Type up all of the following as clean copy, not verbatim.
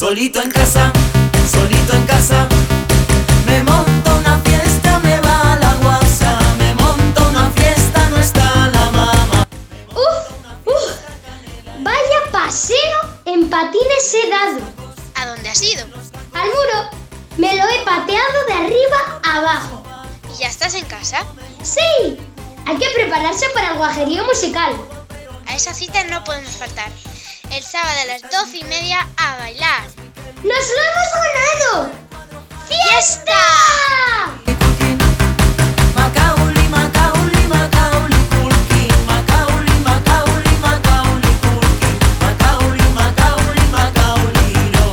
Solito en casa, me monto una fiesta, me va la guasa, me monto una fiesta, no está la mamá. Vaya paseo en patines he dado. ¿A dónde has ido? Al muro. Me lo he pateado de arriba a abajo. ¿Y ya estás en casa? ¡Sí! Hay que prepararse para el guajerío musical. A esa cita no podemos faltar. El sábado a las 12:30 a bailar. ¡Nos lo hemos ganado! ¡Fiesta! Macaulay, Macaulay, Macaulay Culkin, Macaulay, Macaulay, Macaulay Culkin, Macaulay, Macaulay, Macaulay no.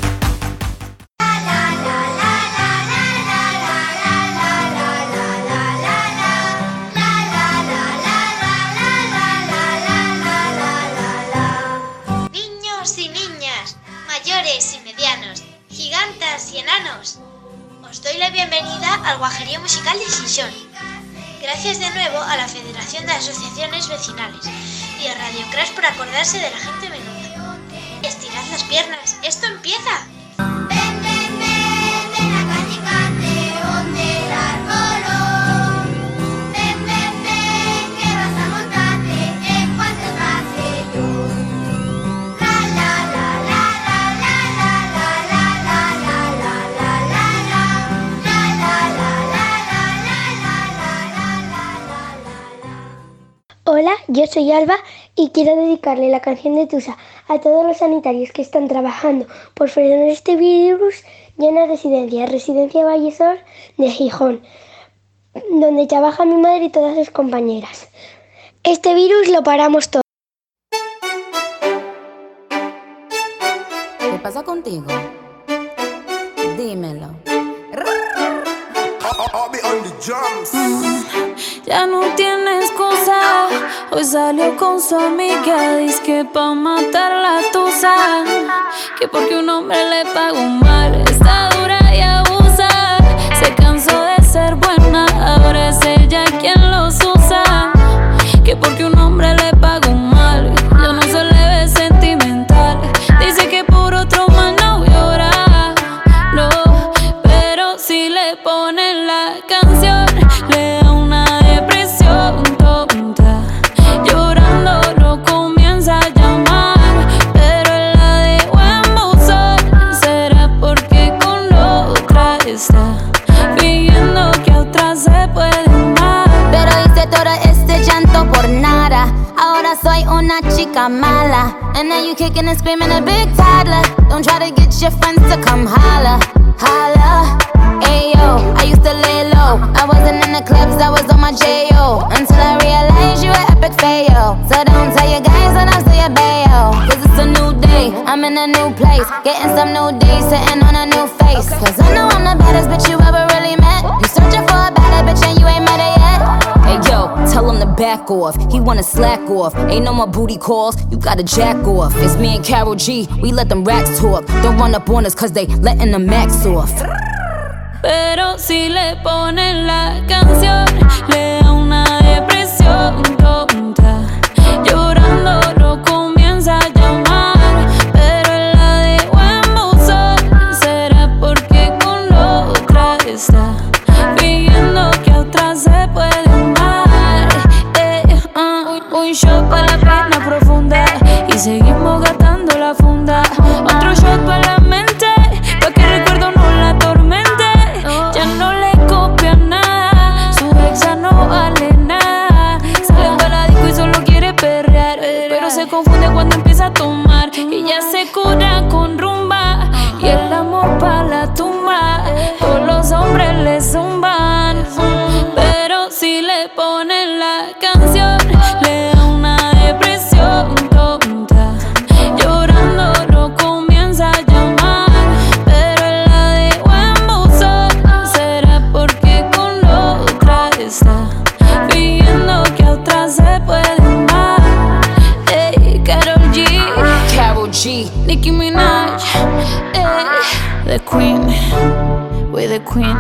Niños y niñas, mayores y medianos, gigantes y enanos, os doy la bienvenida al guajerío musical de Xixón. Gracias de nuevo a la Federación de Asociaciones Vecinales y a Radio Crash por acordarse de la gente menuda. Estirad las piernas, ¡esto empieza! Hola, yo soy Alba y quiero dedicarle la canción de Tusa a todos los sanitarios que están trabajando por frenar este virus ya en la Residencia Vallesor de Gijón, donde trabaja mi madre y todas sus compañeras. Este virus lo paramos todo. ¿Qué pasa contigo? Dímelo. Ya no tiene excusa. Hoy salió con su amiga, dizque pa' matar la tusa. Que porque un hombre le pagó mal, está dura y abusa. Se cansó de ser buena, ahora es ella quien los usa. Que porque un hombre le pagó mal, ya no se le ve sentimental. Dice que por otro más no llora, no. Pero si le ponen la canción, le da una depresión tonta. Llorando lo comienza a llamar, pero él la dejó en buzón. Será porque con otra está fingiendo que a otra se puede amar. Pero hice todo este llanto por nada. Ahora soy una chica mala. And now you kicking and screaming a big toddler. Don't try to get your friends to come holla, holla. Ayo, I used to lay low. I wasn't in the clubs, I was on my J.O. Until I realized you were epic fail. So don't tell your guys that I'm still your bayo. Cause it's a new day, I'm in a new place. Getting some new days, sitting on a new face. Cause I know I'm the baddest bitch you ever really met. You searching for a better bitch and you ain't met her yet. Hey yo, tell him to back off. He wanna slack off. Ain't no more booty calls, you gotta jack off. It's me and Karol G, we let them racks talk. Don't run up on us cause they letting the max off. Pero si le ponen la canción, le da una depresión tonta. Llorando lo comienza a llamar, pero él la dejó en buzón. Será porque con otra está fingiendo que a otra se puede amar. Un shot para la pena profunda y seguimos gastando la funda. Otro shot para la mente, pa' que el recuerdo no la atormente. Ya no le copia nada, su ex ya no vale nada. Sale para la disco y solo quiere perrear, pero se confunde cuando empieza a tomar. Y ya se cura con rumba y el amor pa' la tumba. Todos los hombres le zumban, pero si le ponen la canción, le da una depresión tonta. Llorando lo comienza a llamar, pero él la dejó en buzón. Será porque con otra está fingiendo que a otra se puede amar. Hey, Karol G, Nicki Minaj, the queen, we're the queen.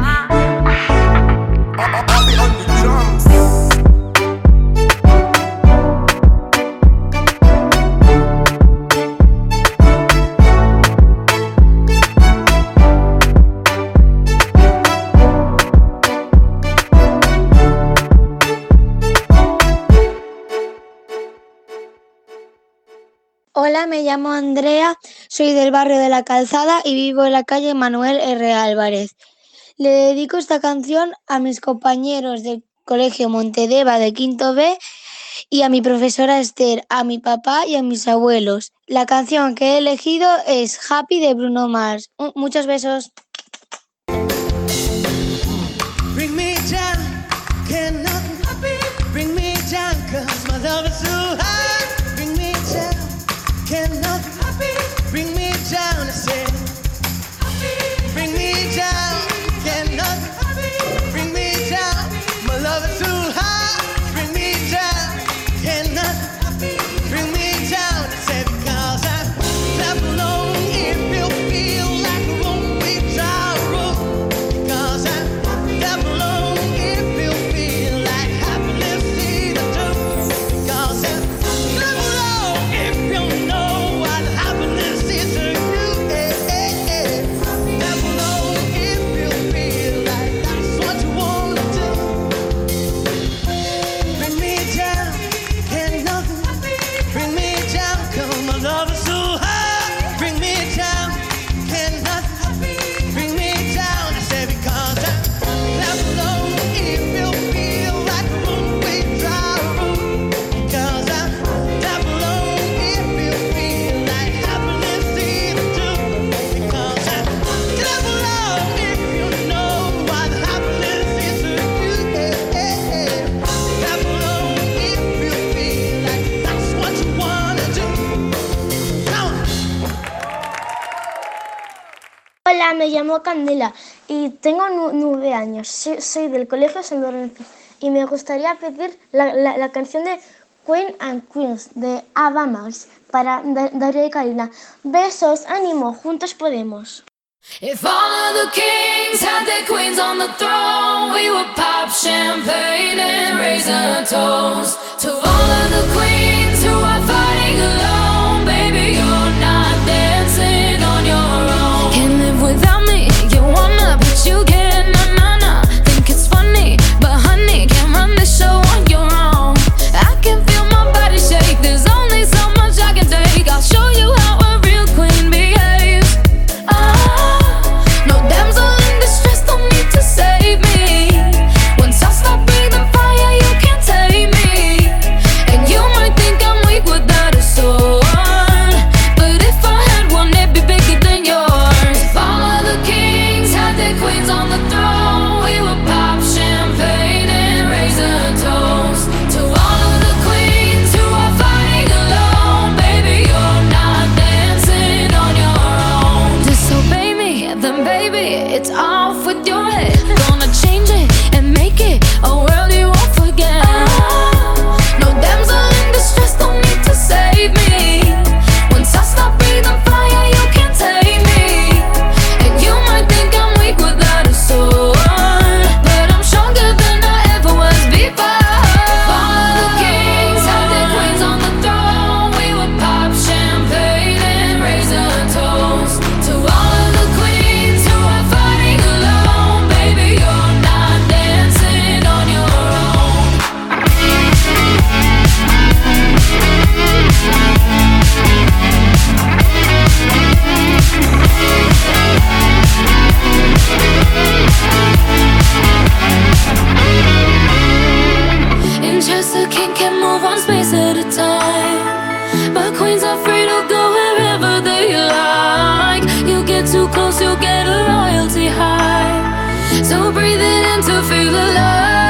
Hola, me llamo Andrea, soy del barrio de La Calzada y vivo en la calle Manuel R. Álvarez. Le dedico esta canción a mis compañeros del Colegio Montedeva de Quinto B y a mi profesora Esther, a mi papá y a mis abuelos. La canción que he elegido es Happy de Bruno Mars. Muchos besos. Bring me down, can nothing happy. Bring me down, 'cause my love is too high. Bring me down, can nothing happy. Bring me down, I said. Bring me down, can nothing happy. Bring me down, my love is too high. Bring me down, can nothing happy. Bring me down, I said, because I'm left alone. If you feel like a one-way drive road, because I'm left alone. If you feel like happiness is the truth, because I'm left alone. If you know what happiness is to you, left alone. If you feel like that's what you wanna do, bring me down, can nothing bring me down, 'cause my love is too high. Bring me down, can nothing bring me down, I said, because I'm left alone. If you feel like a one-way drive road, because I'm left alone. If you feel like happiness is the truth, because I'm left alone. If you know what happiness is to you, left alone. If you feel like that's what you wanna do, come on. Hola, me llamo Candela y tengo 9 años. Soy del Colegio San Lorenzo y me gustaría pedir la canción de Queen and Queens de Ava Max para Darío y Karina. Besos, ánimo, juntos podemos. If all of the kings had their queens on the throne, we would pop champagne and raise a toast to all of the queens who are fighting alone. Baby, you're not dancing on your own. Can't live without me, you wanna, but you can't, nah. Think it's funny, but honey, can't run the show on your own. I can feel my body shake, there's only so much I can take. I'll show you how a real queen behaves. No damsel in distress, don't need to save me. Once I stop breathing fire, you can't tame me. And you might think I'm weak without a sword, but if I had one, it'd be bigger than yours. If all of the kings had their queens on the throne, we would pop champagne and raise a toast to all of the queens who are fighting alone. Baby, you're not dancing on your own. Disobey me, then baby, it's off with your head. Gonna change it and make it a world you won't forget. No damsel in distress, don't need to save me. Once I stop breathing fire, you can't take me. And you might think I'm weak without a sword, but I'm stronger than I ever was before. If all of the kings had their queens on the throne, we would pop champagne and raise a toast to all of the queens who are fighting alone. Baby, you're not dancing on your own. In chess, a king can move one space at a time, but queens are free to go wherever they like. You get too close, you'll get a royalty high. So breathe it in to feel alive.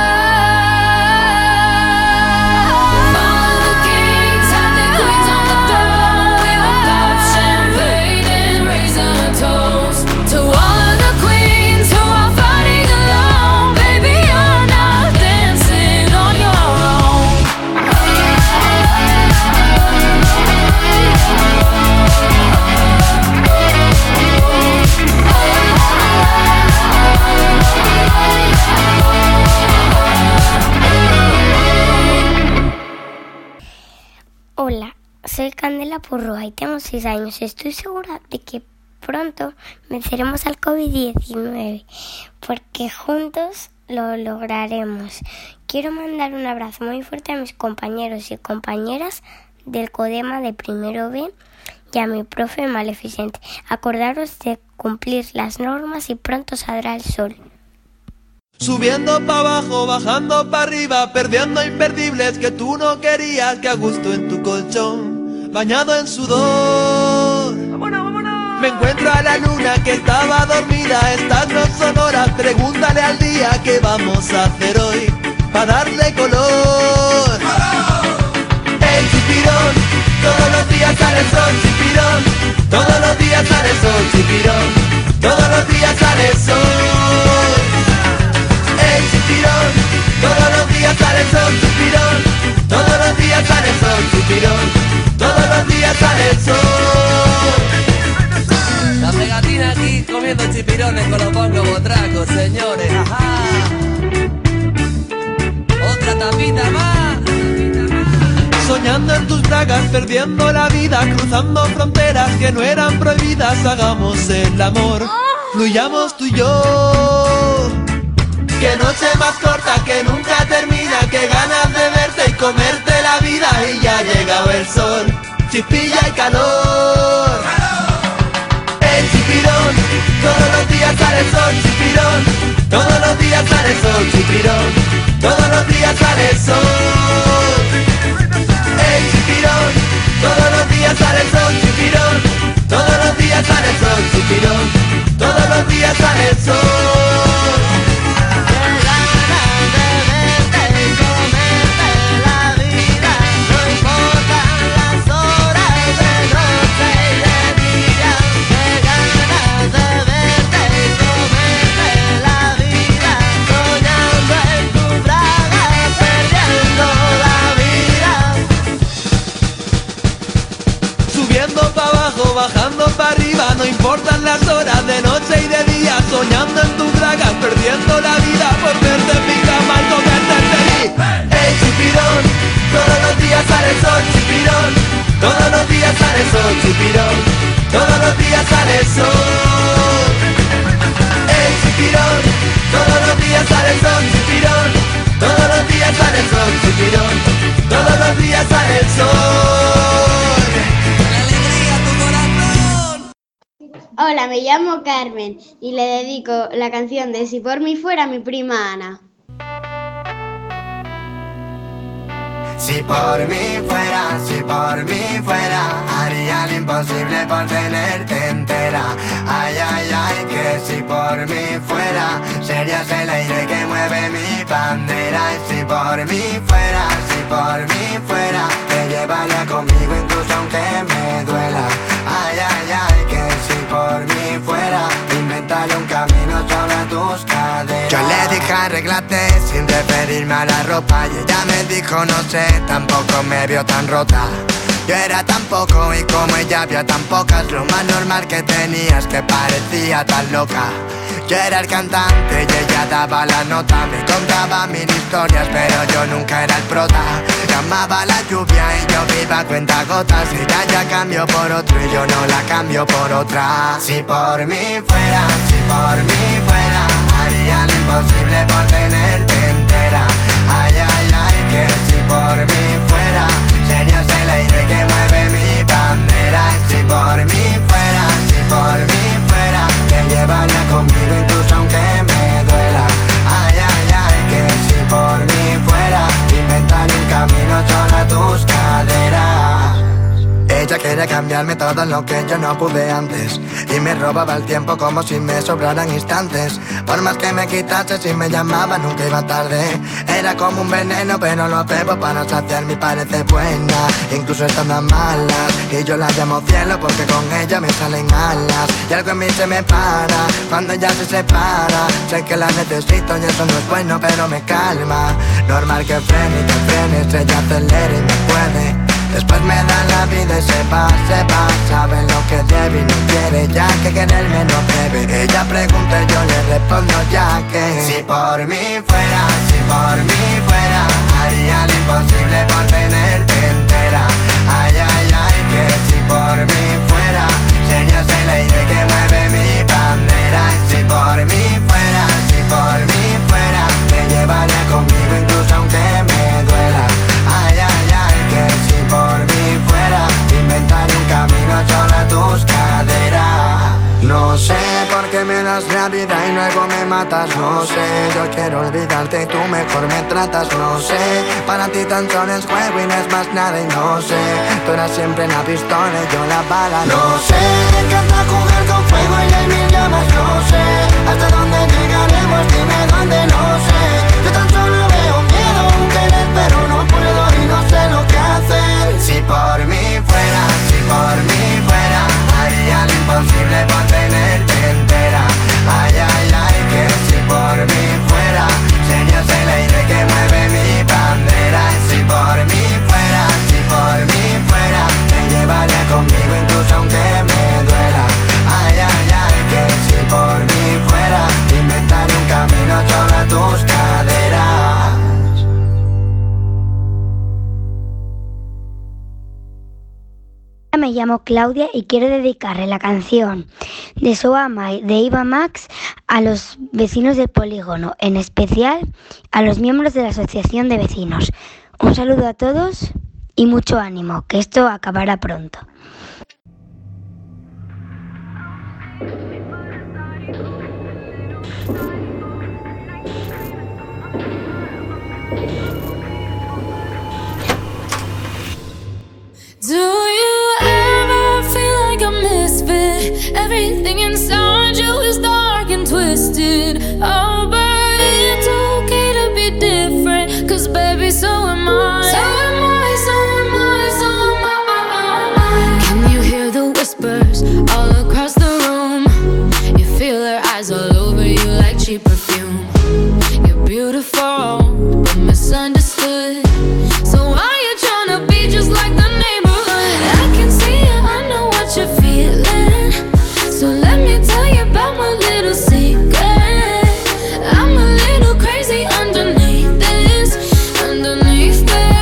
All of the kings had their queens on the throne. We would pop champagne and raise a toast to all of the queens who are fighting alone. Baby, you're not dancing on your own. Hola, soy Candela Purroa y tengo 6 años. Estoy segura de que pronto venceremos al COVID-19 porque juntos lo lograremos. Quiero mandar un abrazo muy fuerte a mis compañeros y compañeras del Codema de primero B y a mi profe Maleficente. Acordaros de cumplir las normas y pronto saldrá el sol. Subiendo pa' abajo, bajando pa' arriba, perdiendo imperdibles que tú no querías, que a gusto en tu colchón, bañado en sudor. ¡Vámonos, vámonos! Me encuentro a la luna que estaba dormida, estas no son horas, pregúntale al día qué vamos a hacer hoy, pa' darle color. El chipirón, todos los días sale el sol, chipirón, todos los días sale el sol, chipirón, todos los días sale el sol. El chipirón, todos los días sale el sol, chipirón, todos los días sale el sol, chipirón, todos los días sale el sol. La pegatina aquí comiendo chipirones con los bongos botracos, señores, ajá. Otra tapita más. Soñando en tus bragas, perdiendo la vida, cruzando fronteras que no eran prohibidas, hagamos el amor, fluyamos tú y yo. Qué noche más corta que nunca termina, qué ganas de verte y comerte la vida, y ya ha llegado el sol, chispilla y calor. El chipirón, todos los días sale el sol, chipirón, todos los días sale el sol, chipirón, todos los días sale el sol. El chipirón, todos los días sale el sol, chipirón, todos los días sale el sol, chipirón, todos los días sale el sol. Bajando para arriba, no importan las horas de noche y de día, soñando en tus bragas, perdiendo la vida por verte en mi cama y comerte feliz. El chipirón, todos los días sale el sol, chipirón, todos los días sale el sol, chipirón, todos los días sale el sol. El chipirón, todos los días sale el sol, chipirón, todos los días sale el sol, chipirón, todos los días sale el sol. Hola, me llamo Carmen y le dedico la canción de Si por mí fuera a mi prima Ana. Si por mí fuera, haría lo imposible por tenerte entera. Ay, ay, ay, que si por mí fuera, serías el aire que mueve mi bandera. Y si por mí fuera, te llevaría conmigo incluso aunque me duela. Ay, ay, ay, que si por mí fuera, inventaré un camino sobre tus caderas. Yo le dije arréglate sin referirme a la ropa, y ella me dijo no sé, tampoco me vio tan rota. Yo era tan poco y como ella había tan pocas, lo más normal que tenía es que parecía tan loca. Yo era el cantante y ella daba la nota, me contaba mil historias pero yo nunca era el prota. Llamaba la lluvia y yo viva a cuentagotas, y ella ya cambió por otro y yo no la cambio por otra. Si por mí fuera, haría lo imposible por tenerte entera. Ay, ay, ay, que si por mí fuera, serías el aire que mueve mi bandera. Y si por mí fuera, te llevaría conmigo incluso aunque me duela. Ay, ay, ay, que si por mí fuera, inventaré un camino sobre tus caderas. Ella quería cambiarme todo lo que yo no pude antes, y me robaba el tiempo como si me sobraran instantes. Por más que me quitase, si me llamaba nunca iba tarde. Era como un veneno pero lo bebo para saciarme y parece buena, incluso estando a malas. Y yo la llamo cielo porque con ella me salen alas. Y algo en mí se me para cuando ella se separa. Sé que la necesito y eso no es bueno pero me calma. Normal que frene y que frenes, ella acelera y me puede. Después me da la vida y se va, sabe lo que debe y no quiere ya que quererme no debe. Ella pregunta y yo le respondo ya que si por mí fuera, haría lo imposible por tenerte entera. Ay, ay, ay, que si por mí fuera, serías el aire que mueve mi bandera. Y si por mí fuera, te llevaría conmigo incluso aunque me duela. Ay, ay, ay, que si por mí das la vida y luego me matas, no sé. Yo quiero olvidarte y tú mejor me tratas, no sé. Para ti tan solo es juego y no es más nada y no sé. Tú eras siempre la pistola y yo la bala, no sé. Me encanta jugar con fuego y hay mil llamas, no sé. Hasta dónde llegaremos, dime dónde, no sé. Yo tan solo veo miedo, un querer pero no puedo y no sé lo que hacer. Si por mí fuera, si por mí fuera, haría lo imposible por tenerte entera. Ay, ay, ay, que si por mí fuera, serías el aire que mueve mi bandera. Si por mí fuera, si por mí fuera, te llevaría conmigo incluso aunque me duela. Ay, ay, ay, que si por mí fuera, inventaré un camino sobre tus caderas. Me llamo Claudia y quiero dedicarle la canción de Soama de Eva Max a los vecinos del polígono, en especial a los miembros de la asociación de vecinos. Un saludo a todos y mucho ánimo, que esto acabará pronto. Do you ever feel like a misfit? Everything inside you is dark and twisted. Oh, but it's okay to be different, 'cause baby, so am I. So am I, so am I, so am I. Can you hear the whispers all across the room? You feel their eyes all over you like cheap perfume. You're beautiful, but misunderstood. So why you tryna be just like the neighborhood? I can see it, I know what you're feeling. So let me tell you about my little secret. I'm a little crazy underneath this, underneath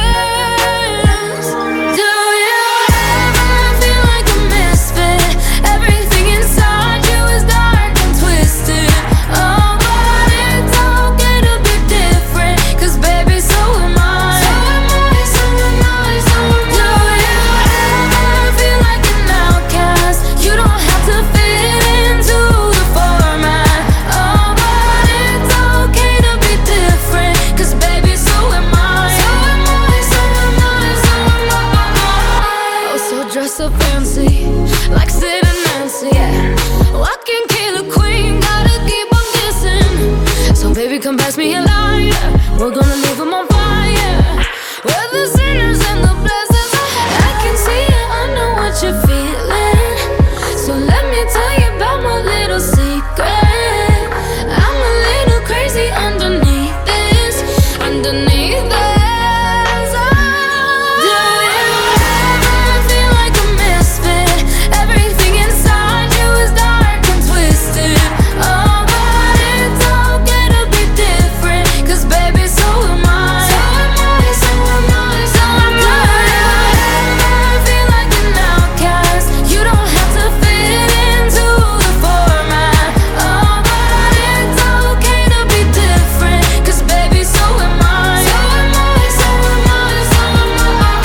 this. Do you ever feel like a misfit? Everything inside you is dark and twisted. Oh, but it's okay to be different, 'cause baby, so am I. So am I, so am I, so am I. Do you ever feel like an outcast? You don't have to fit into the format. Oh, but it's okay to be different, 'cause baby, so am I. So am I, so am I, so am I. Oh, so dress up fancy, like Sid and Nancy, yeah. Walking killer queen, gotta keep on kissing. So baby, come pass me a lighter, we're gonna leave them on fire. We're the sinners and the blessings. I can see it, I know what you're feeling. So let me tell you about my little secret. I'm a little crazy underneath this, underneath this. Do you ever feel like a misfit? Everything inside you is dark and twisted. Oh, but it's okay to be different, 'cause baby, so am I. So am I, so am I, so am I. Do you ever feel like an outcast? You don't have to fit into the format. Oh, but it's okay to be different, 'cause baby, so am I. So am I, so am I, so am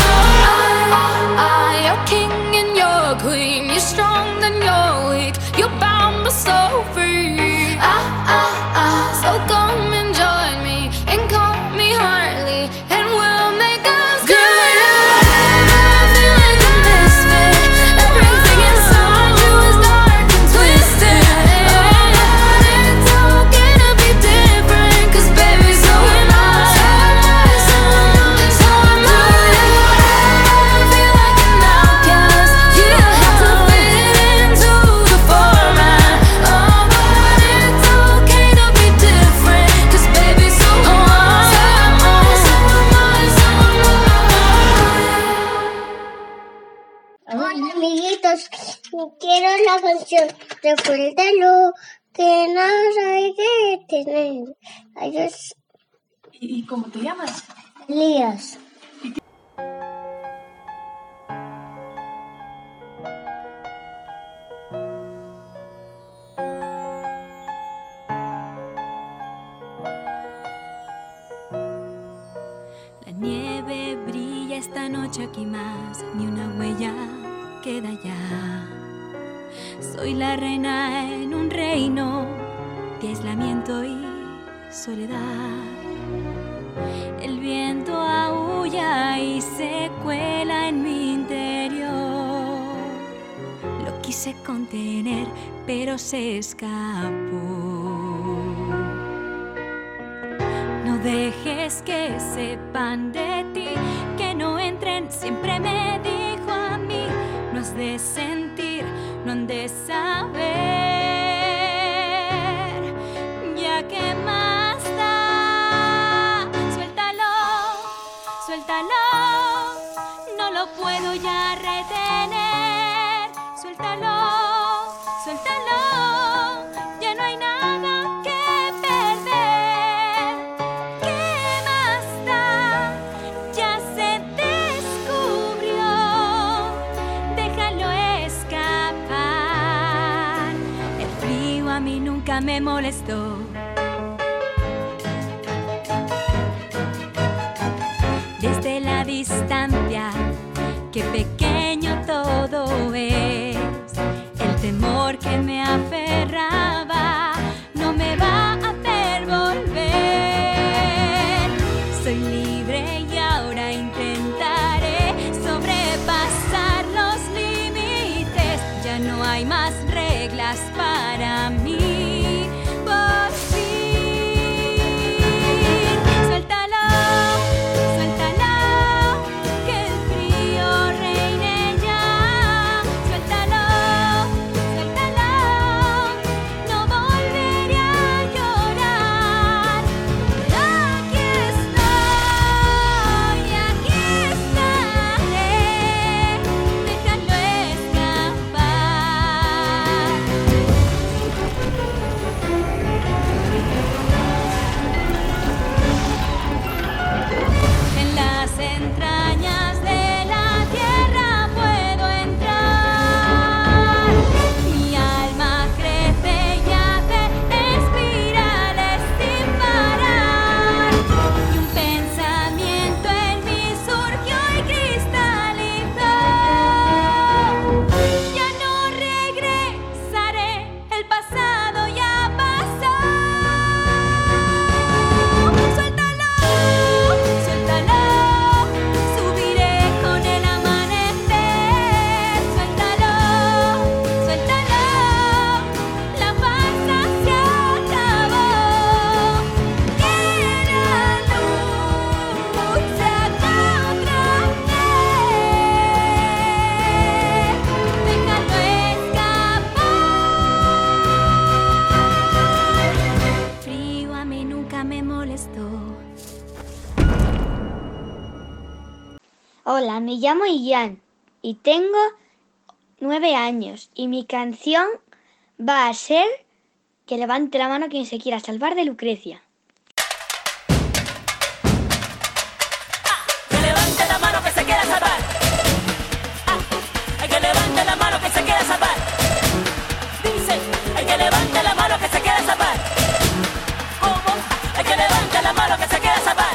I. You're king and you're queen. You're strong then you're weak. You're bound but so free. So come and join me and call me Harley, and we'll make us good. Do you ever feel like a misfit? Everything inside you is dark and twisted. Oh, but it's okay to be different, 'cause baby, so am I. So am I, so am I, so am I. Do you ever feel like an outcast? You don't have to fit into the format. Oh, but it's okay to be different, 'cause baby, so am I. So am I, so am I, so am I. Hola amiguitos, quiero la canción de Fuértelo, que no hay que tener. Adiós. ¿Y cómo te llamas? Elías. La nieve brilla esta noche aquí más, ni una huella queda ya. Soy la reina en un reino de aislamiento y soledad. El viento aúlla y se cuela en mi interior. Lo quise contener, pero se escapó. No dejes que sepan de ti, que no entren, siempre me dijo a mí. No has de sentir, no han de saber, ya que más da. Suéltalo, suéltalo, no lo puedo ya retener. Suéltalo, suéltalo, ya no hay nada que perder. ¿Qué más da? Ya se descubrió. Déjalo escapar. El frío a mí nunca me molestó. Desde la distancia, qué pequeño todo es. El temor que me aferraba no me va a hacer volver. Soy libre y ahora intentaré sobrepasar los límites. Ya no hay más reglas para mí. Por fin, suéltalo, suéltalo, que el frío reine ya. Suéltalo, suéltalo, no volveré a llorar. Aquí estoy, aquí estaré. Déjalo escapar. En las entrañas de la tierra puedo entrar. Mi alma crece y hace espirales sin parar. Y un pensamiento en mí surgió y cristalizó. Ya no regresaré, el pasado ya pasó. Suéltalo, suéltalo, subiré con el amanecer. Suéltalo, suéltalo, la farsa se acabó. Que la luz se haga otra vez. Déjalo escapar. Frío a mí nunca me molestó. Hola, me llamo Ian y tengo 9 años y mi canción va a ser Que levante la mano quien se quiera salvar de Lucrecia. Que levante la mano que se quiera salvar. Hay que levante la mano que se quiera salvar. Dice, hay que levante la mano que se quiera salvar. ¿Cómo? Hay que levante la mano que se quiera salvar.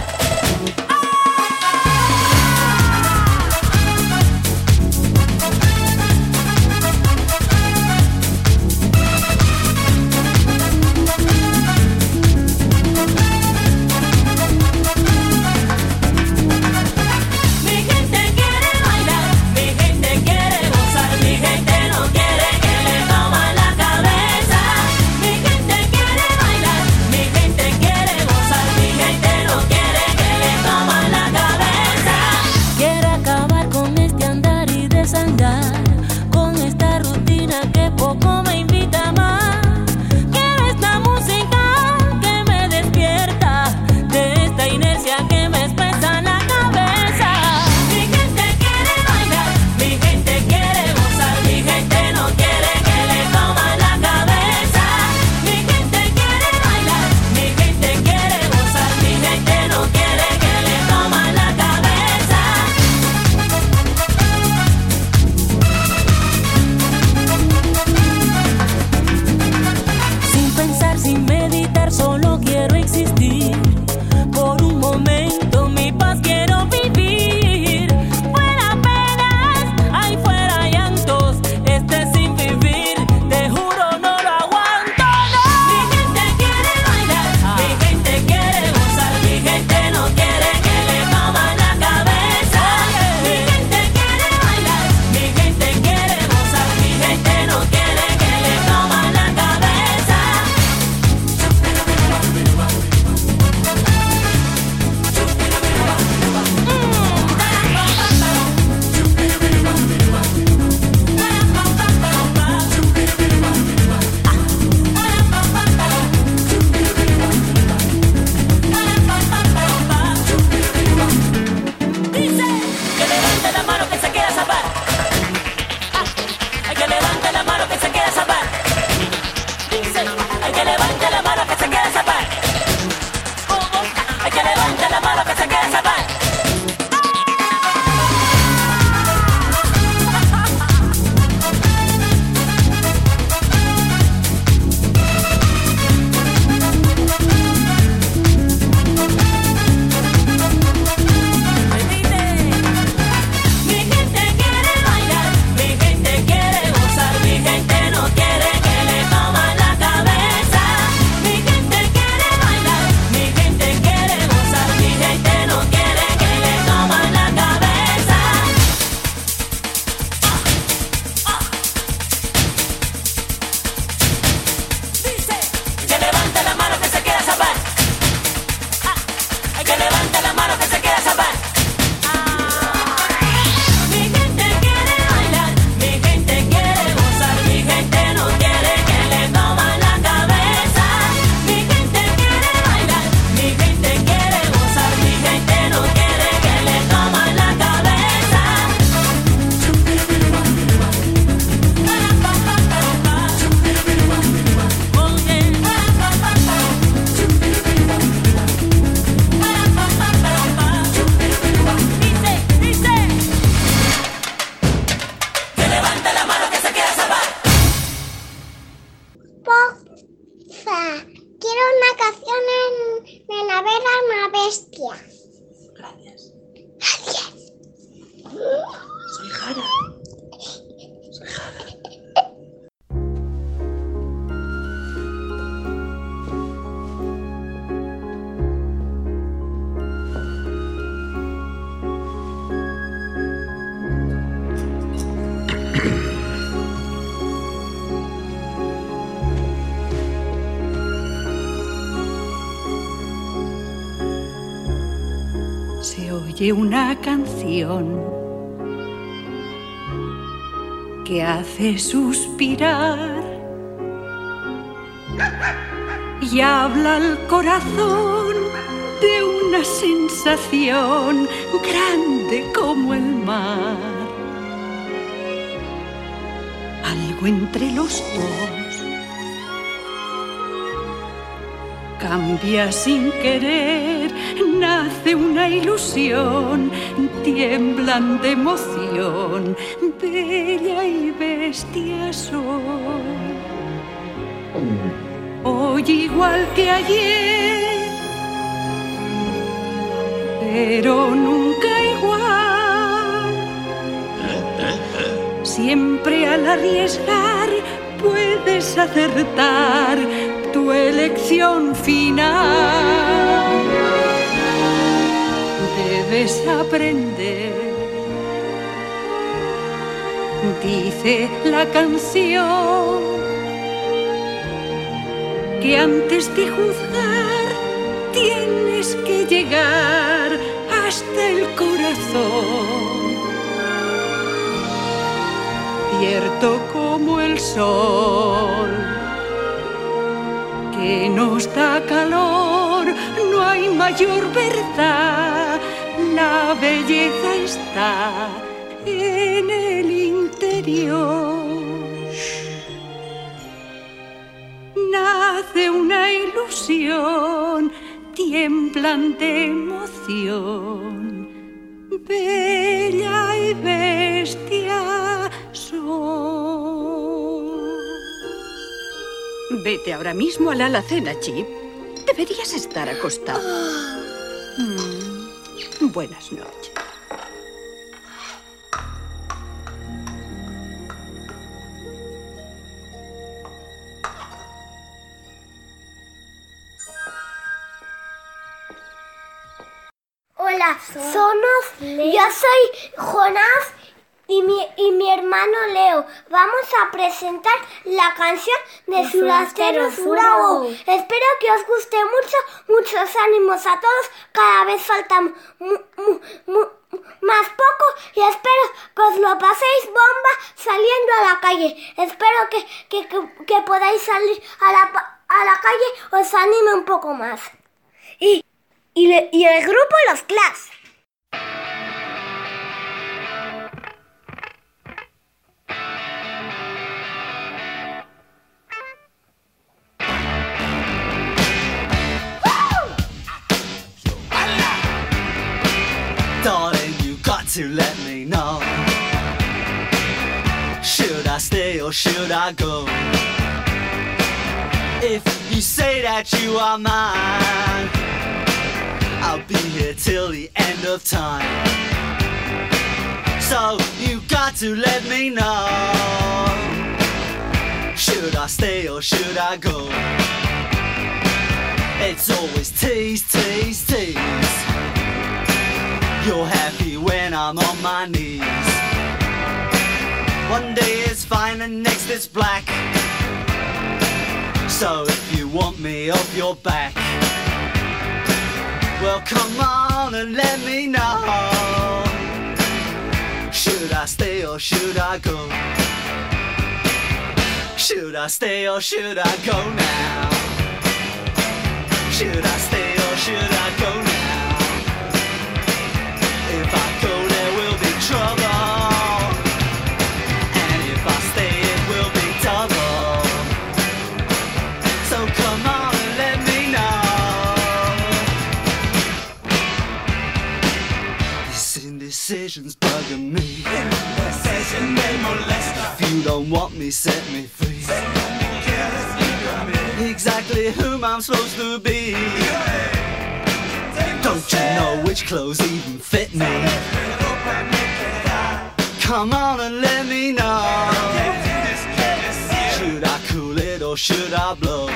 oye una canción que hace suspirar y habla al corazón de una sensación grande como el mar. Algo entre los dos cambia sin querer, nace una ilusión, tiemblan de emoción, bella y bestia son. Hoy igual que ayer, pero nunca igual. Siempre al arriesgar puedes acertar tu elección final. Debes aprender, dice la canción, que antes de juzgar tienes que llegar hasta el corazón. Cierto como el sol, que nos da calor, no hay mayor verdad. La belleza está en el interior. Nace una ilusión, tiemblan de emoción, bella y bestia son. Vete ahora mismo a la alacena, Chip. Deberías estar acostado. Buenas noches. Hola, yo soy Jonás y mi hermano Leo. Vamos a presentar la canción de Surastero Surago. Espero que os guste mucho, muchos ánimos a todos. Cada vez falta más poco y espero que os lo paséis bomba saliendo a la calle. Espero que podáis salir a la calle, os anime un poco más. Y el grupo Los Clash. Darling, you got to let me know. Should I stay or should I go? If you say that you are mine, I'll be here till the end of time. So you got to let me know. Should I stay or should I go? It's always tease, tease, tease. You're happy when I'm on my knees. One day it's fine and next it's black. So if you want me off your back, well, come on and let me know. Should I stay or should I go? Should I stay or should I go now? Should I stay or should I go now? If I go there will be trouble, and if I stay it will be double. So come on and let me know. Indecision's bugging me. Indecision, they molest us. If you don't want me, set me free. Exactly whom I'm supposed to be. Don't you know which clothes even fit me? Come on and let me know. Should I cool it or should I blow?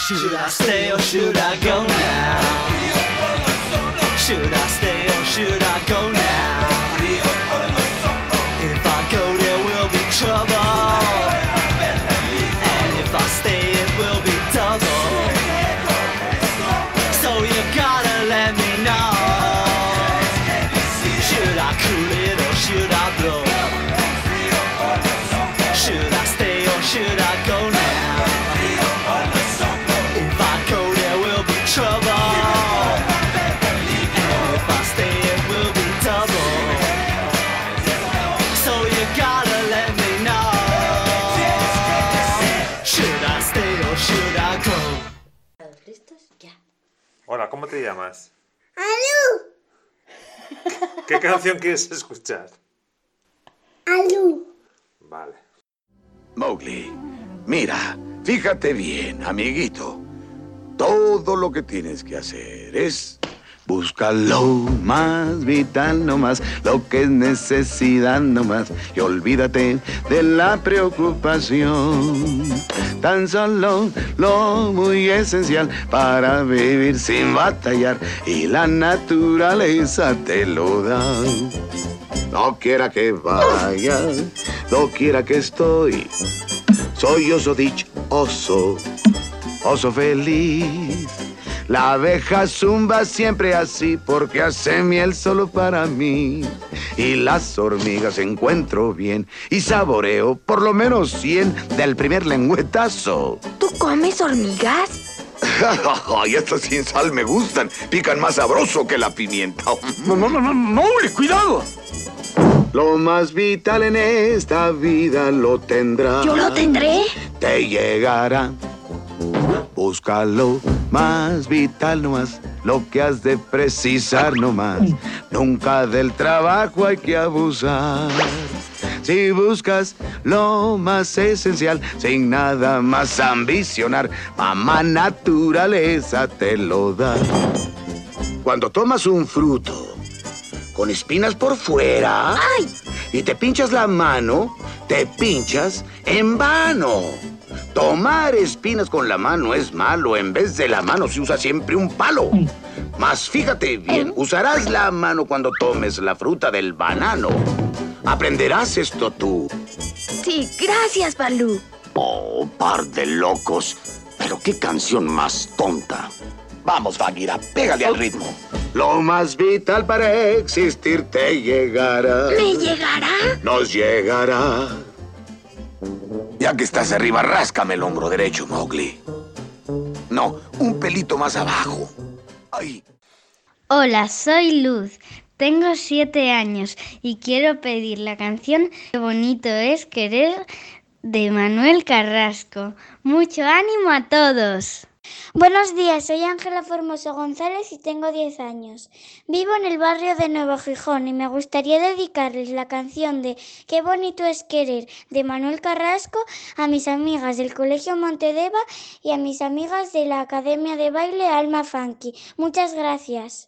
Should I stay or should I go now? Should I stay or should I go now? If I go there will be trouble, and if I stay it will be double. So you gotta let me know. Should I cool it or should I blow? Should I stay or should I go now? If I go there will be trouble, and if I stay it will be double. So you gotta let me know. Should I stay or should I go? Hola, ¿cómo te llamas? ¡Alú! ¿Qué canción quieres escuchar? ¡Alú! Vale. Mowgli, mira, fíjate bien, amiguito. Todo lo que tienes que hacer es buscar lo más vital nomás, lo que es necesidad nomás, y olvídate de la preocupación. Tan solo lo muy esencial para vivir sin batallar, y la naturaleza te lo da. No quiera que vaya, no quiera que estoy, soy oso dichoso, oso feliz. La abeja zumba siempre así porque hace miel solo para mí. Y las hormigas encuentro bien y saboreo por lo menos 100 del primer lengüetazo. ¿Tú comes hormigas? Ay, estas sin sal me gustan. Pican más sabroso que la pimienta. No, cuidado. Lo más vital en esta vida lo tendrás. ¿Yo lo tendré? Te llegará. Búscalo más vital nomás, lo que has de precisar nomás. Nunca del trabajo hay que abusar. Si buscas lo más esencial, sin nada más ambicionar, mamá naturaleza te lo da. Cuando tomas un fruto con espinas por fuera, ¡ay!, y te pinchas la mano, te pinchas en vano. Tomar espinas con la mano es malo. En vez de la mano se usa siempre un palo. Mas fíjate bien, usarás la mano cuando tomes la fruta del banano. ¿Aprenderás esto tú? Sí, gracias, Balú. Oh, par de locos. Pero qué canción más tonta. Vamos, Bagheera, pégale al ritmo. Lo más vital para existir te llegará. ¿Me llegará? Nos llegará. Ya que estás arriba, ráscame el hombro derecho, Mowgli. No, un pelito más abajo. Ay. Hola, soy Luz. Tengo 7 años y quiero pedir la canción Qué bonito es querer de Manuel Carrasco. ¡Mucho ánimo a todos! Buenos días, soy Ángela Formoso González y tengo 10 años. Vivo en el barrio de Nuevo Gijón y me gustaría dedicarles la canción de Qué bonito es querer de Manuel Carrasco a mis amigas del Colegio Montedeva y a mis amigas de la Academia de Baile Alma Funky. Muchas gracias.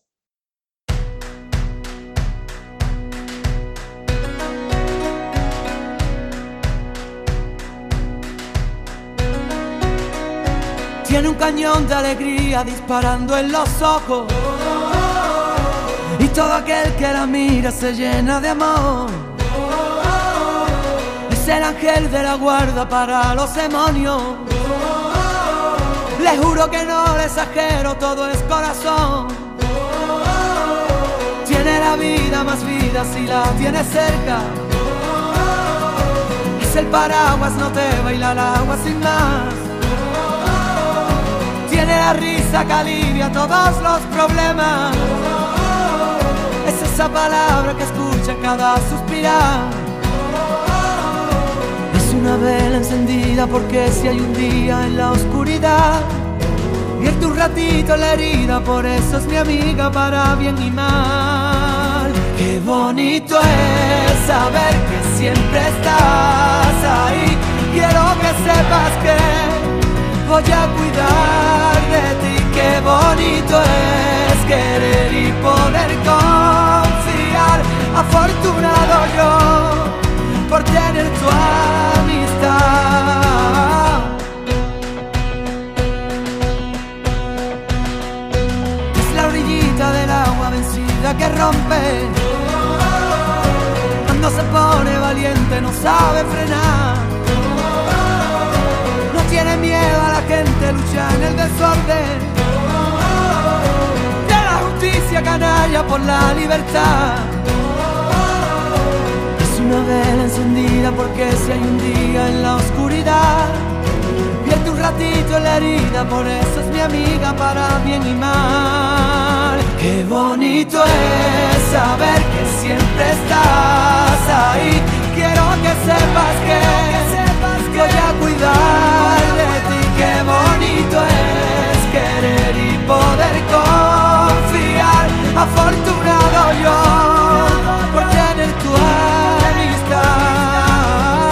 Tiene un cañón de alegría disparando en los ojos, y todo aquel que la mira se llena de amor. Es el ángel de la guarda para los demonios. Le juro que no le exagero, todo es corazón. Tiene la vida más vida si la tiene cerca. Es el paraguas, no te baila el agua sin más. Tiene la risa que alivia todos los problemas. Es esa palabra que escucha en cada suspirar. Es una vela encendida porque si hay un día en la oscuridad, vierte un ratito la herida, por eso es mi amiga para bien y mal. Qué bonito es saber que siempre estás ahí. Quiero que sepas que voy a cuidar de ti. Qué bonito es querer y poder confiar. Afortunado yo por tener tu amistad. que lucha en el desorden, de la justicia canalla por la libertad. Es una vela encendida porque si hay un día en la oscuridad, vierte un ratito en la herida, por eso es mi amiga para bien y mal. Qué bonito es saber que siempre estás ahí. Quiero que sepas que voy a cuidar de ti. Qué bonito es querer y poder confiar. Afortunado yo por tener tu amistad.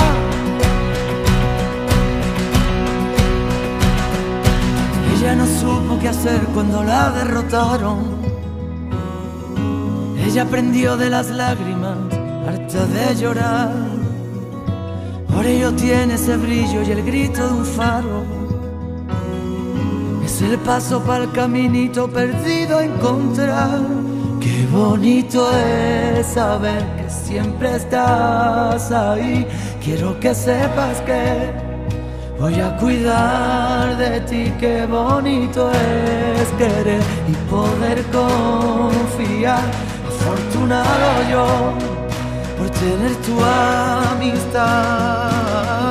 Ella no supo qué hacer cuando la derrotaron. Ella aprendió de las lágrimas, harta de llorar. Por ello tiene ese brillo y el grito de un faro. Es el paso para el caminito perdido a encontrar. Qué bonito es saber que siempre estás ahí. Quiero que sepas que voy a cuidar de ti. Qué bonito es querer y poder confiar. Afortunado yo por tener tu amistad.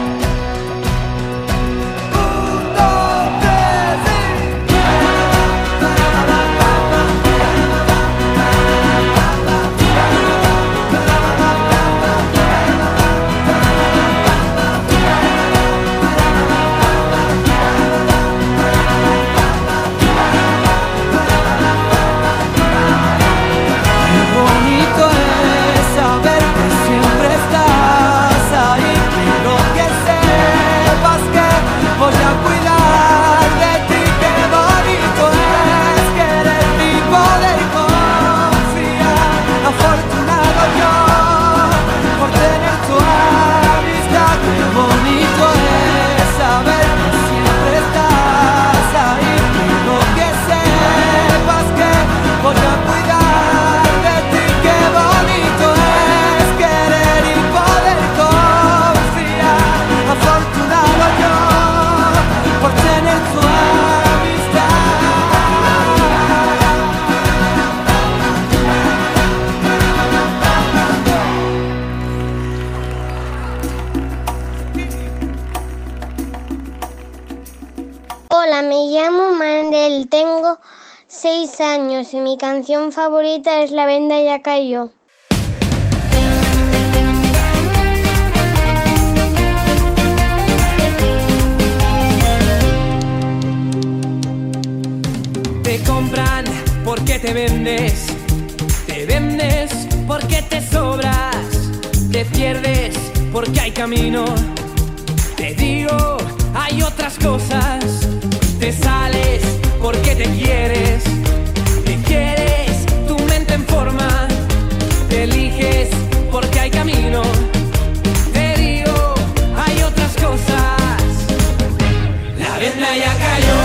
Hola, me llamo Mandel, tengo 6 años y mi canción favorita es La venda ya cayó. Te compran porque te vendes porque te sobras, te pierdes porque hay camino. Te digo, hay otras cosas. Te sales porque te quieres, tu mente en forma. Te eliges porque hay camino. Te digo, hay otras cosas. La venda ya cayó.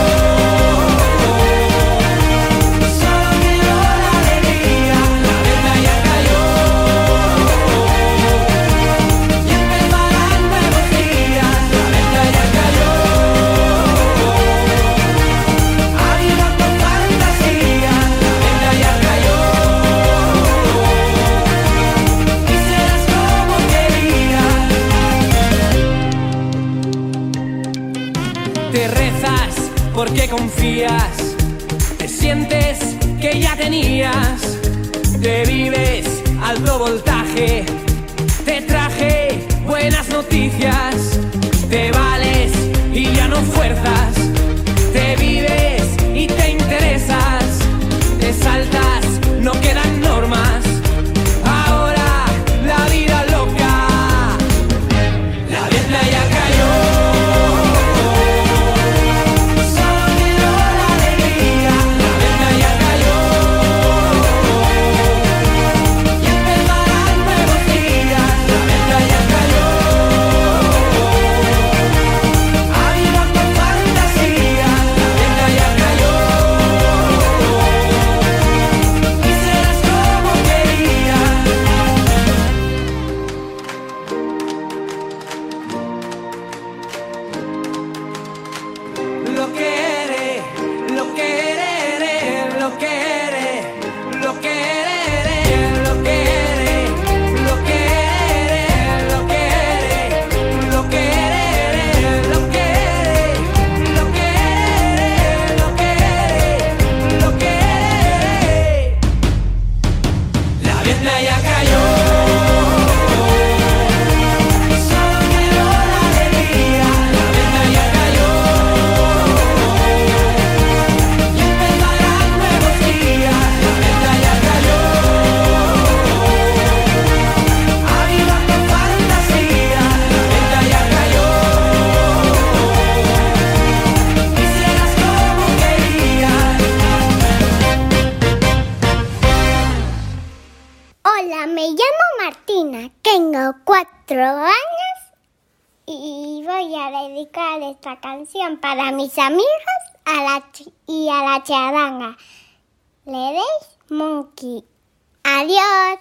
Porque confías, te sientes que ya tenías, te vives alto voltaje, te traje buenas noticias, te vales y ya no fuerzas, te vives y te interesas, te saltas, no quedan normas, ahora la vida loca, la venda ya cayó. años y voy a dedicar esta canción para mis amigos y a la charanga. Le deis Monkey. Adiós.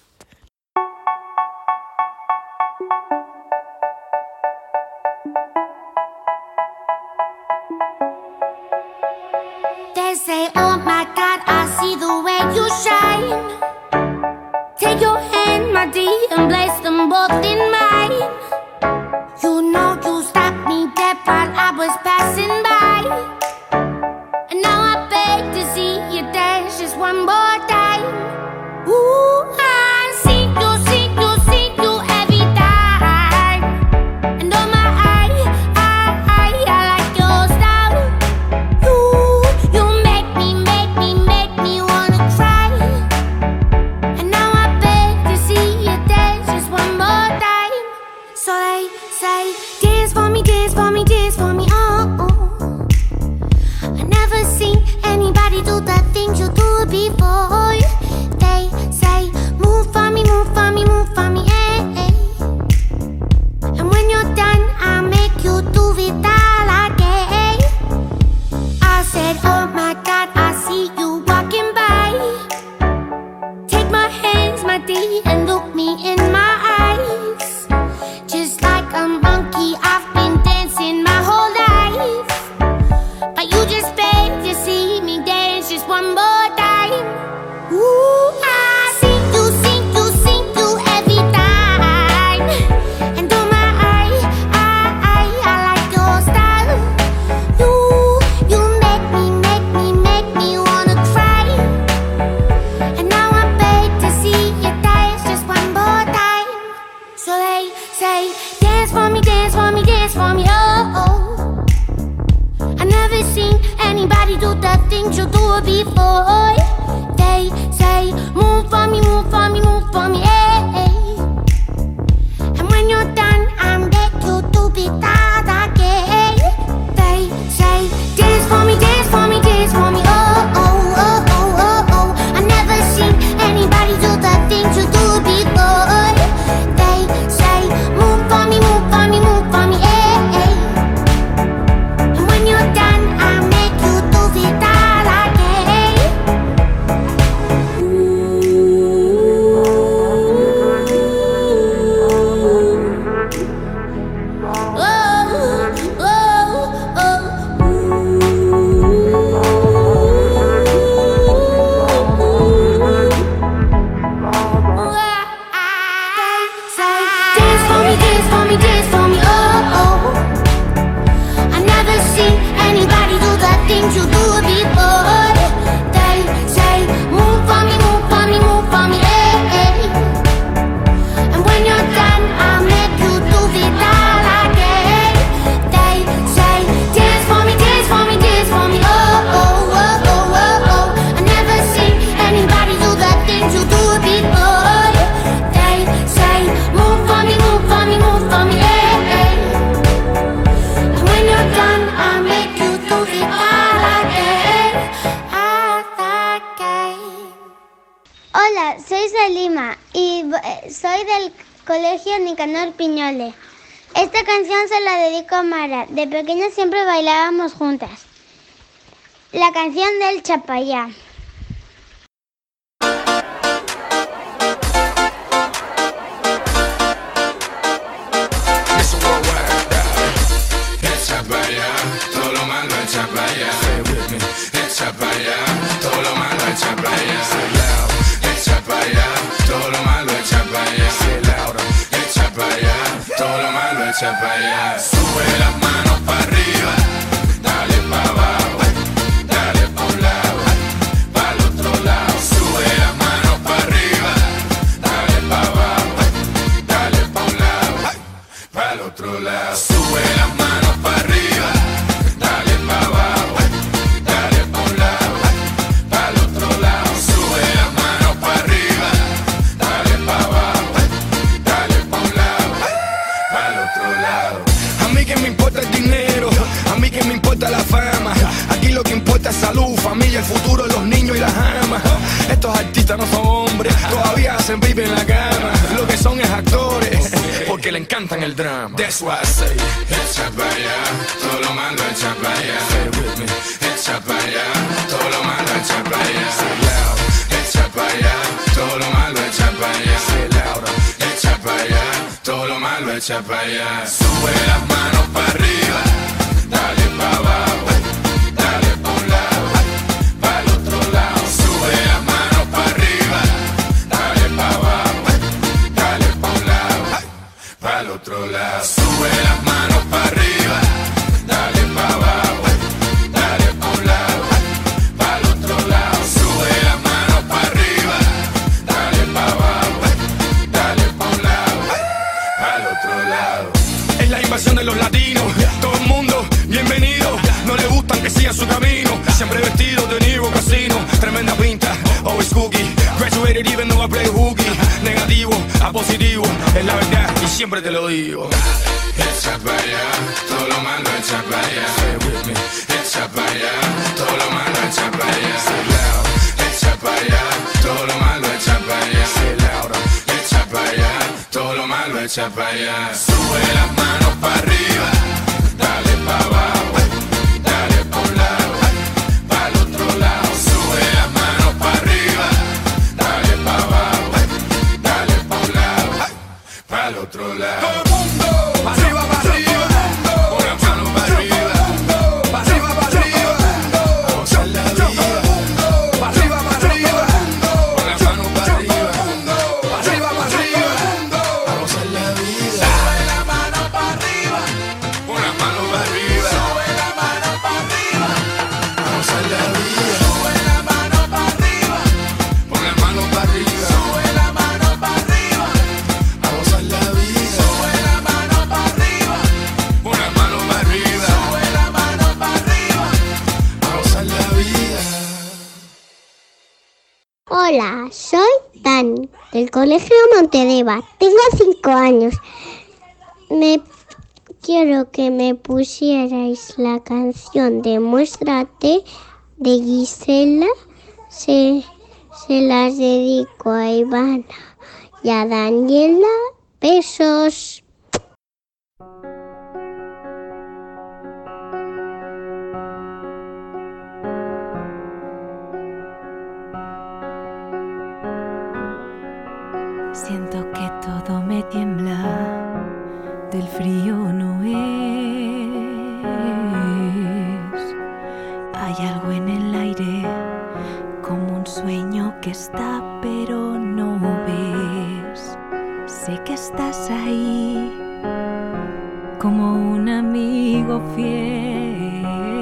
They say, oh my God, I see the way you shine. Take your hand, my dear, and place them both in mine. You know you stopped me dead while I was passing by. And now I beg to see you dance just one more time. Ooh, I see you every time. And oh my, I like your style. You make me wanna cry. And now I beg to see you dance just one more time. So they say, dance for me, dance for me, dance for me, oh, oh. I never seen anybody do the things you do before. They say, move for me, move for me, move for me, eh, eh. And when you're done, I'll make you do it all again. I said, oh my God, I see you walking by. Take my hands, my dear, and look me in my eyes. Just like a monkey, I've been dancing my whole life. But you just beg to see me dance just one more time. Ooh, I see you every time. And oh my, I like your style. You make me wanna cry. And now I beg to see you dance just one more time. So they say, dance for me, dance for me, dance for me, oh, oh. I never seen anybody do the things you do before. They say, move for me, move for me, move for me, eh, eh. And when you're done, I'll make you do it all again. They say, dance for me, dance for me, dance for me, oh, oh, oh, oh, oh, oh. I never seen anybody do the things you do before. They say, move for me, move for me, move for me, eh, eh. And when you're done, I'll make you do it all again. Hola, soy Salima y soy del Colegio Nicanor Piñole. Esta canción se la dedico a Mara. De pequeña siempre bailábamos juntas. La canción del Chapayá. Echa para allá, todo lo malo echa para allá. Echa para allá, todo lo malo echa para allá. Echa para allá, todo lo malo echa para allá. Echa para allá, todo lo malo echa para allá. Sube las manos para arriba, dale para abajo, dale para un lado, para el otro lado. Sube las manos para arriba, dale para abajo, dale para un lado, para el otro lado. Sube las manos para arriba, dale para abajo, dale para un lado, para el otro lado. Sube las manos para arriba, dale para abajo, dale para un lado, para el otro lado. lado. A mí que me importa el dinero, a mí que me importa la fama. Aquí lo que importa es salud, familia, el futuro de los niños y las amas. Estos artistas no son hombres, todavía hacen pipi en la cama. Lo que son es actores, porque le encantan el drama. That's why I say, echa para allá, todo lo malo echa para allá. Say it with me, echa para allá, todo lo malo echa para allá. Say loud, echa para allá, todo lo malo echa para allá. Say louder, echa para allá, todo lo malo echa para allá. Sube las manos para arriba, dale para abajo, dale pa' un lado, para el otro lado. Sube las manos para arriba, dale para abajo, dale pa' un lado, para el otro lado. Sube las manos para arriba, dale para abajo, dale pa' un lado, para el otro lado. Sube las manos para arriba, dale para abajo, dale pa' un lado, para el otro lado. Es la invasión de los latinos, todo el mundo bienvenido. No le gustan que sigan su camino, siempre vestidos de Niro Casino. Tremenda pinta, always cookie. Graduated even though I play hooky. Negativo a positivo, es la verdad y siempre te lo digo. Echa para allá, todo lo malo echa para allá. Say it with me, echa para allá, todo lo malo echa para allá. Say loud, echa para allá, todo lo malo echa para allá. Say louder, echa para allá, todo lo malo echa para allá. Sube las manos para arriba, dale para abajo, dale pa' un lado, para el otro lado. Sube las manos para arriba, dale para abajo, dale pa' un lado, para el otro lado. Todo el mundo, arriba, para arriba, con las manos para arriba, para arriba, a gozar la vida. Para arriba, con las manos para arriba, para arriba, a gozar la vida. Sube la mano para arriba, con las manos para arriba. Sube la mano para arriba, a gozar la vida. Sube la mano para arriba, con las manos para arriba. Sube la mano para arriba, a gozar la vida. Sube la mano para arriba, con las manos para arriba. Sube la mano para arriba, a gozar la vida. Hola, soy Dani, del Colegio Montedeva. Tengo 5 años. Quiero que me pusierais la canción de Muéstrate de Gisela. Se las dedico a Ivana y a Daniela. Besos. Siento que todo me tiembla, del frío no es. Hay algo en el aire, como un sueño que está pero no ves. Sé que estás ahí, como un amigo fiel.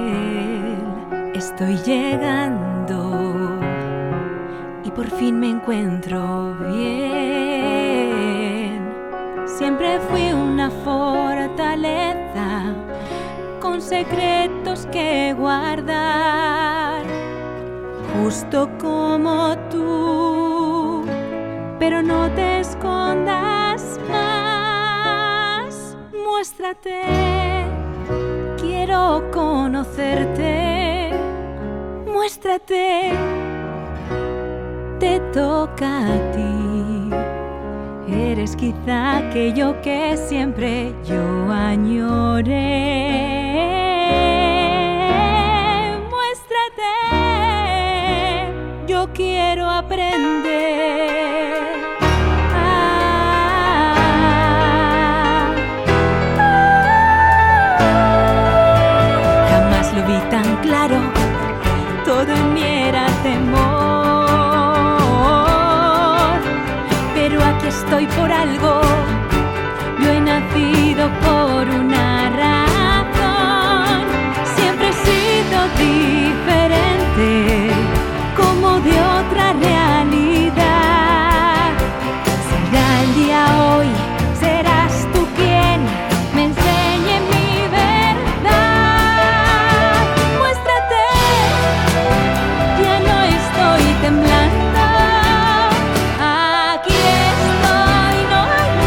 Estoy llegando y por fin me encuentro bien. Siempre fui una fortaleza con secretos que guardar, justo como tú, pero no te escondas más. Muéstrate, quiero conocerte. Muéstrate, te toca a ti. Eres quizá aquello que siempre yo añoré. Muéstrate, yo quiero aprender. Jamás lo vi tan claro, todo en mí era temor. Pero aquí estoy por algo, yo he nacido por una razón. Siempre he sido diferente, como de otra realidad. Será el día hoy, serás tú quien me enseñe mi verdad. Muéstrate, ya no estoy temblando. Aquí estoy, no hay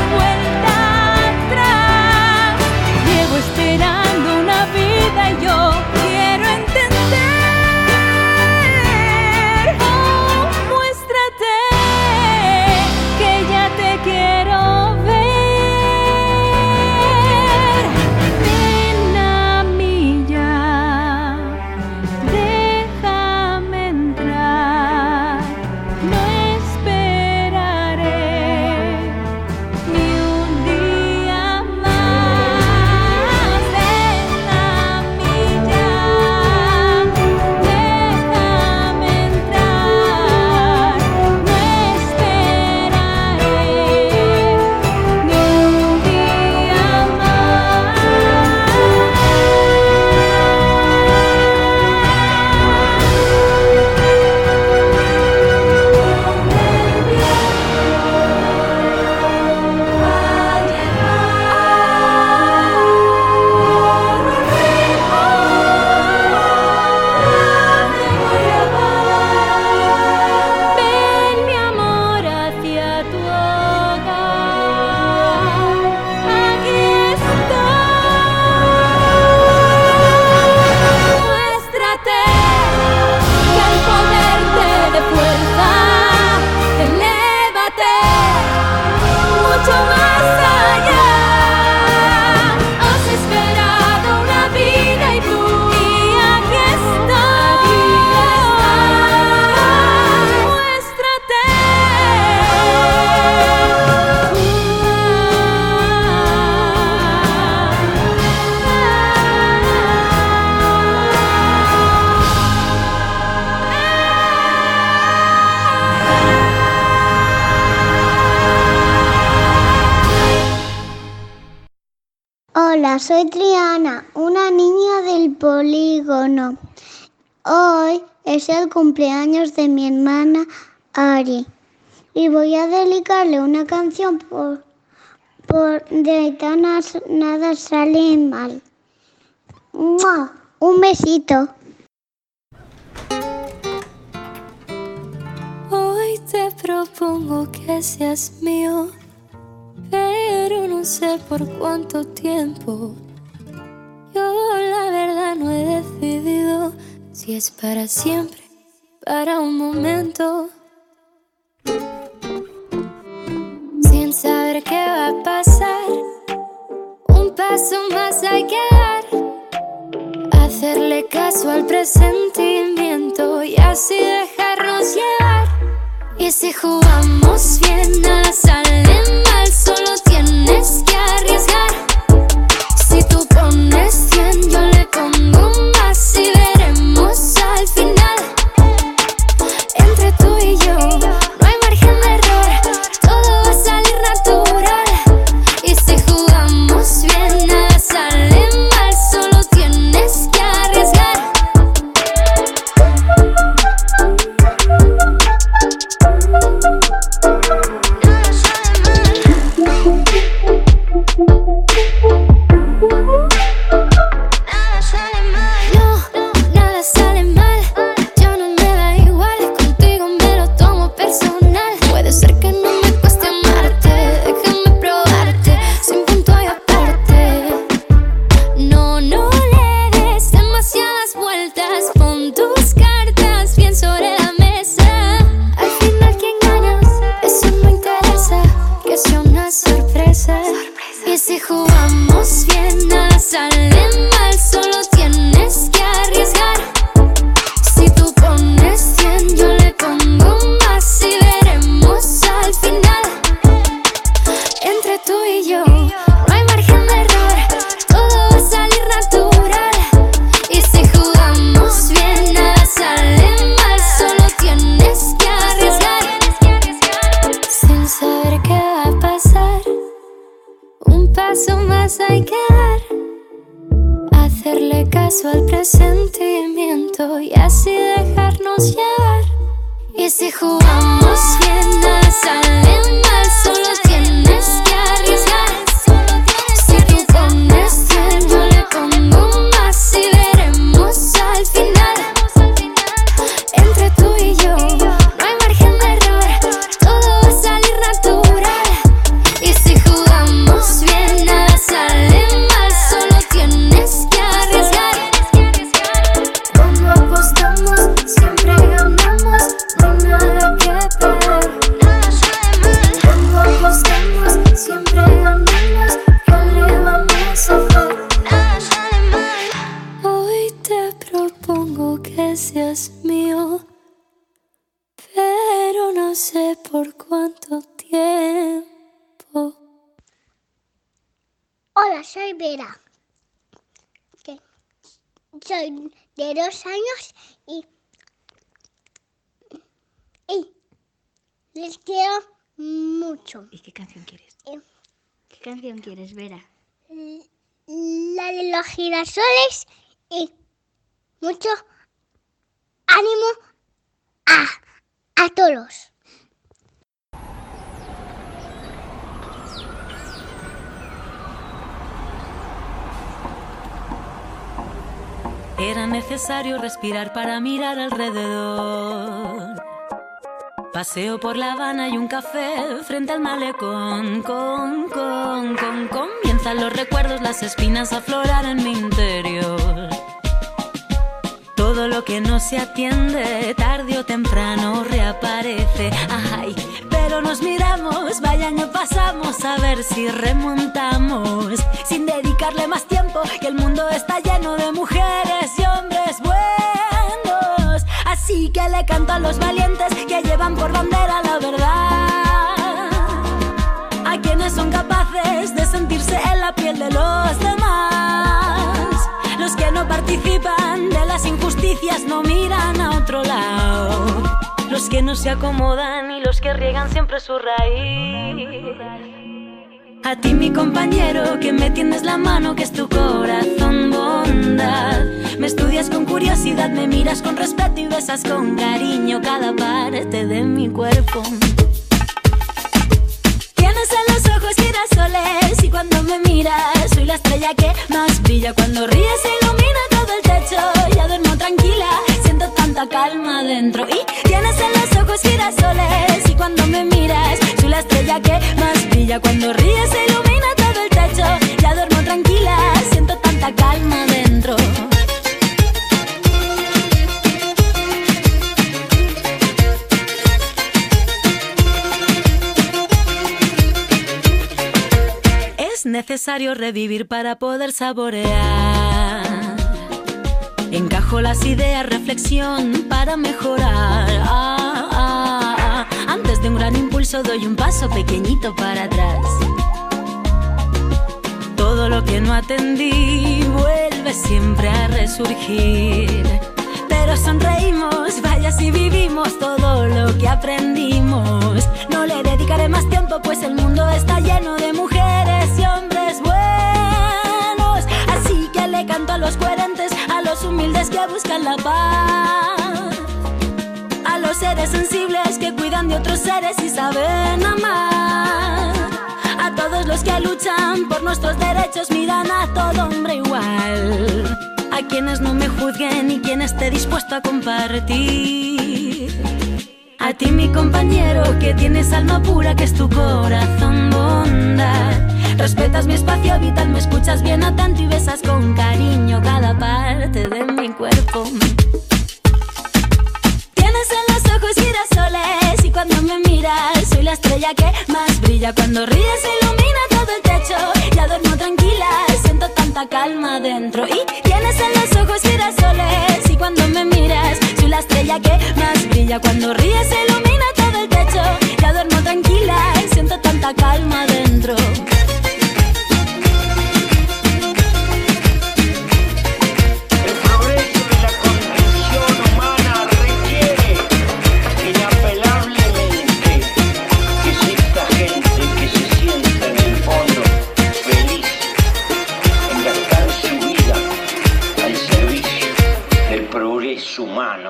Hola, soy Triana, una niña del polígono. Hoy es el cumpleaños de mi hermana Ari y voy a dedicarle una canción por de Aitana, nada sale mal. ¡Mua! Un besito. Hoy te propongo que seas mío, pero no sé por cuánto tiempo. Yo la verdad no he decidido si es para siempre, para un momento. Sin saber qué va a pasar, un paso más hay que dar. Hacerle caso al presentimiento y así dejarnos llevar. Y si jugamos bien, nada sale mal, solo tienes que arriesgar. Si tú pones 100, yo le pongo más y veremos al final. Entre tú y yo no hay margen de error, todo va a salir natural. Y si jugamos bien, nada sale mal, solo tienes que arriesgar. Nada sale mal, yo no me da igual, contigo me lo tomo personal. Puede ser que no me cueste amarte, déjame probarte, sin punto y aparte. No le des demasiadas vueltas, pon tus cartas bien sobre la mesa. Al final quien gana, eso no interesa, que sea una sorpresa. Y si jugamos bien, nada sale mal, solo tienes que arriesgar. Si tú pones 100, yo le pongo más y veremos al final. Entre tú y yo no hay margen de error, todo va a salir natural. Y si jugamos bien, nada sale mal, solo tienes que arriesgar. Sin saber qué va a pasar, un paso más hay que dar. Hacerle caso al presentimiento y así dejarnos llevar. Y si jugamos bien, nada sale mal, solo tienes que arriesgar. Si tú pones 100, yo le pongo más y veremos al final. Entre tú y yo no hay margen de error, todo va a salir natural. Y si jugamos bien, nada sale mal, solo tienes que arriesgar. Cuando apostamos, siempre ganamos, no hay nada que perder. Cuando apostamos, siempre ganamos, ¿qué le vamos a hacer? Hoy te propongo que seas mío, pero no sé por cuánto tiempo. Hola, soy Vera. Soy de 2 años y les quiero mucho. ¿Y qué canción quieres? ¿Qué canción quieres, Vera? La de los girasoles y mucho ánimo a todos. Era necesario respirar para mirar alrededor. Paseo por La Habana y un café frente al malecón. Comienzan los recuerdos, las espinas a aflorar en mi interior. Todo lo que no se atiende, tarde o temprano reaparece. Ay, pero nos miramos, vaya año pasamos, a ver si remontamos. Sin dedicarle más tiempo, que el mundo está lleno de mujeres y hombres buenos. Así que le canto a los valientes que llevan por bandera la verdad. A quienes son capaces de sentirse en la piel de los demás. Los que no participan de las injusticias no miran a otro lado. Los que no se acomodan y los que riegan siempre su raíz. A ti mi compañero, que me tiendes la mano, que es tu corazón bondad. Me estudias con curiosidad, me miras con respeto y besas con cariño cada parte de mi cuerpo. Tienes en los ojos girasoles y cuando me miras soy la estrella que más brilla. Cuando ríes se ilumina todo el techo, ya duermo tranquila, siento tanta calma dentro. Y tienes en los ojos girasoles y cuando me miras soy la estrella que más brilla. Cuando ríes se ilumina todo el techo, ya duermo tranquila, siento tanta calma dentro. Es necesario revivir para poder saborear. Encajo las ideas, reflexión para mejorar. Antes de un gran impulso doy un paso pequeñito para atrás. Todo lo que no atendí vuelve siempre a resurgir. Pero sonreímos, vaya si vivimos todo lo que aprendimos. No le dedicaré más tiempo, pues el mundo está lleno de mujeres y hombres buenos. Así que le canto a los coherentes, a los humildes que buscan la paz, a los seres sensibles que cuidan de otros seres y saben amar, a todos los que luchan por nuestros derechos, miran a todo hombre igual, a quienes no me juzguen y quien esté dispuesto a compartir. A ti mi compañero, que tienes alma pura, que es tu corazón bondad. Respetas mi espacio vital, me escuchas bien atento y besas con cariño cada parte de mi cuerpo. Tienes en los ojos girasoles y cuando me miras soy la estrella que más brilla. Cuando ríes se ilumina todo el techo, ya duermo tranquila, siento tanta calma dentro. Y tienes en los ojos girasoles y cuando me miras soy la estrella que más brilla. Cuando ríes se ilumina todo el techo, ya duermo tranquila, siento tanta calma dentro. Humano.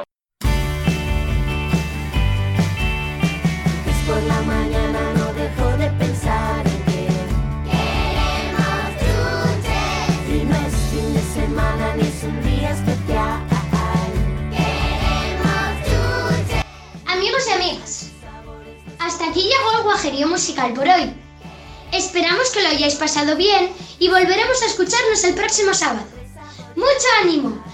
Por la mañana no dejo de pensar en que queremos dulces y no es fin de semana ni es un día especial. Queremos dulces. Amigos y amigas, hasta aquí llegó el Guajerío Musical por hoy. Esperamos que lo hayáis pasado bien y volveremos a escucharnos el próximo sábado. ¡Mucho ánimo!